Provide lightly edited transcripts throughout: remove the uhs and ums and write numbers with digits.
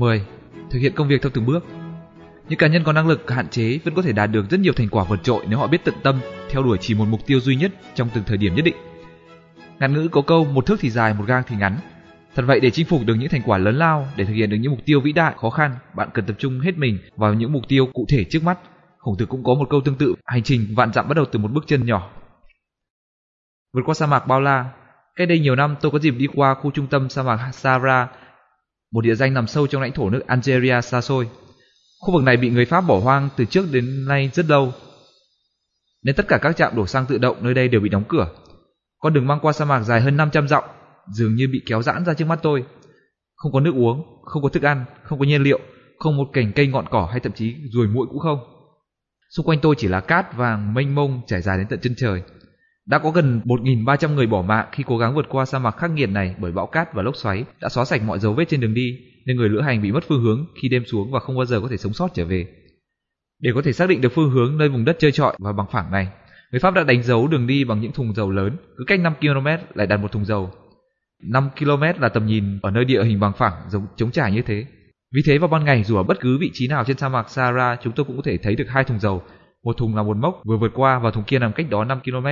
10. Thực hiện công việc theo từng bước. Những cá nhân có năng lực hạn chế vẫn có thể đạt được rất nhiều thành quả vượt trội nếu họ biết tận tâm theo đuổi chỉ một mục tiêu duy nhất trong từng thời điểm nhất định. Ngạn ngữ có câu một thước thì dài, một gang thì ngắn. Thật vậy, để chinh phục được những thành quả lớn lao, để thực hiện được những mục tiêu vĩ đại khó khăn, bạn cần tập trung hết mình vào những mục tiêu cụ thể trước mắt. Khổng Tử cũng có một câu tương tự, hành trình vạn dặm bắt đầu từ một bước chân nhỏ. Vượt qua sa mạc bao la. Cách đây nhiều năm, tôi có dịp đi qua khu trung tâm sa mạc Sahara, một địa danh nằm sâu trong lãnh thổ nước Algeria xa xôi. Khu vực này bị người Pháp bỏ hoang từ trước đến nay rất lâu, nên tất cả các trạm đổ xăng tự động nơi đây đều bị đóng cửa. Con đường băng qua sa mạc dài hơn 500 dặm dường như bị kéo giãn ra trước mắt tôi. Không có nước uống, không có thức ăn, không có nhiên liệu, không một cành cây ngọn cỏ hay thậm chí ruồi muỗi cũng không. Xung quanh tôi chỉ là cát vàng mênh mông trải dài đến tận chân trời. Đã có gần 1.300 người bỏ mạng khi cố gắng vượt qua sa mạc khắc nghiệt này bởi bão cát và lốc xoáy đã xóa sạch mọi dấu vết trên đường đi, nên người lữ hành bị mất phương hướng khi đêm xuống và không bao giờ có thể sống sót trở về. Để có thể xác định được phương hướng nơi vùng đất trơ trọi và bằng phẳng này, người Pháp đã đánh dấu đường đi bằng những thùng dầu lớn, cứ cách 5 km lại đặt một thùng dầu. 5 km là tầm nhìn ở nơi địa hình bằng phẳng giống trống trải như thế. Vì thế vào ban ngày, dù ở bất cứ vị trí nào trên sa mạc Sahara, chúng tôi cũng có thể thấy được 2 thùng dầu, một thùng là một mốc vừa vượt qua và thùng kia nằm cách đó 5 km.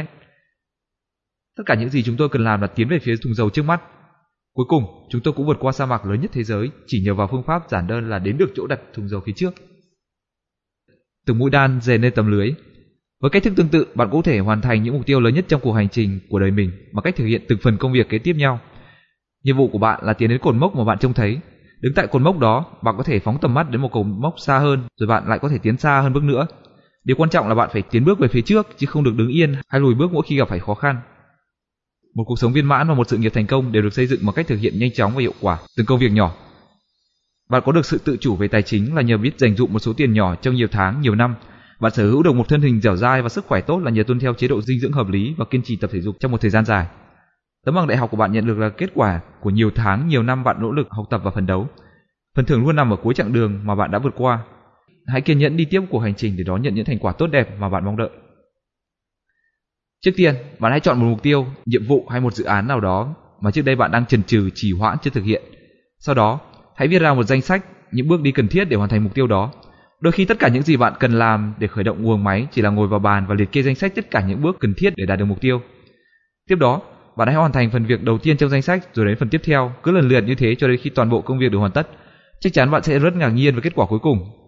Tất cả những gì chúng tôi cần làm là tiến về phía thùng dầu trước mắt. Cuối cùng, chúng tôi cũng vượt qua sa mạc lớn nhất thế giới chỉ nhờ vào phương pháp giản đơn là đến được chỗ đặt thùng dầu phía trước. Từng mũi đan rèn lên tấm lưới. Với cách thức tương tự, bạn cũng có thể hoàn thành những mục tiêu lớn nhất trong cuộc hành trình của đời mình bằng cách thực hiện từng phần công việc kế tiếp nhau. Nhiệm vụ của bạn là tiến đến cột mốc mà bạn trông thấy. Đứng tại cột mốc đó, bạn có thể phóng tầm mắt đến một cột mốc xa hơn, rồi bạn lại có thể tiến xa hơn bước nữa. Điều quan trọng là bạn phải tiến bước về phía trước, chứ không được đứng yên hay lùi bước mỗi khi gặp phải khó khăn. Một cuộc sống viên mãn và một sự nghiệp thành công đều được xây dựng bằng cách thực hiện nhanh chóng và hiệu quả từng công việc nhỏ. Bạn có được sự tự chủ về tài chính là nhờ biết dành dụm một số tiền nhỏ trong nhiều tháng, nhiều năm. Bạn sở hữu được một thân hình dẻo dai và sức khỏe tốt là nhờ tuân theo chế độ dinh dưỡng hợp lý và kiên trì tập thể dục trong một thời gian dài. Tấm bằng đại học của bạn nhận được là kết quả của nhiều tháng, nhiều năm bạn nỗ lực học tập và phấn đấu. Phần thưởng luôn nằm ở cuối chặng đường mà bạn đã vượt qua. Hãy kiên nhẫn đi tiếp cuộc hành trình để đón nhận những thành quả tốt đẹp mà bạn mong đợi. Trước tiên, bạn hãy chọn một mục tiêu, nhiệm vụ hay một dự án nào đó mà trước đây bạn đang chần chừ, trì hoãn chưa thực hiện. Sau đó, hãy viết ra một danh sách những bước đi cần thiết để hoàn thành mục tiêu đó. Đôi khi tất cả những gì bạn cần làm để khởi động guồng máy chỉ là ngồi vào bàn và liệt kê danh sách tất cả những bước cần thiết để đạt được mục tiêu. Tiếp đó, bạn hãy hoàn thành phần việc đầu tiên trong danh sách rồi đến phần tiếp theo, cứ lần lượt như thế cho đến khi toàn bộ công việc được hoàn tất. Chắc chắn bạn sẽ rất ngạc nhiên với kết quả cuối cùng.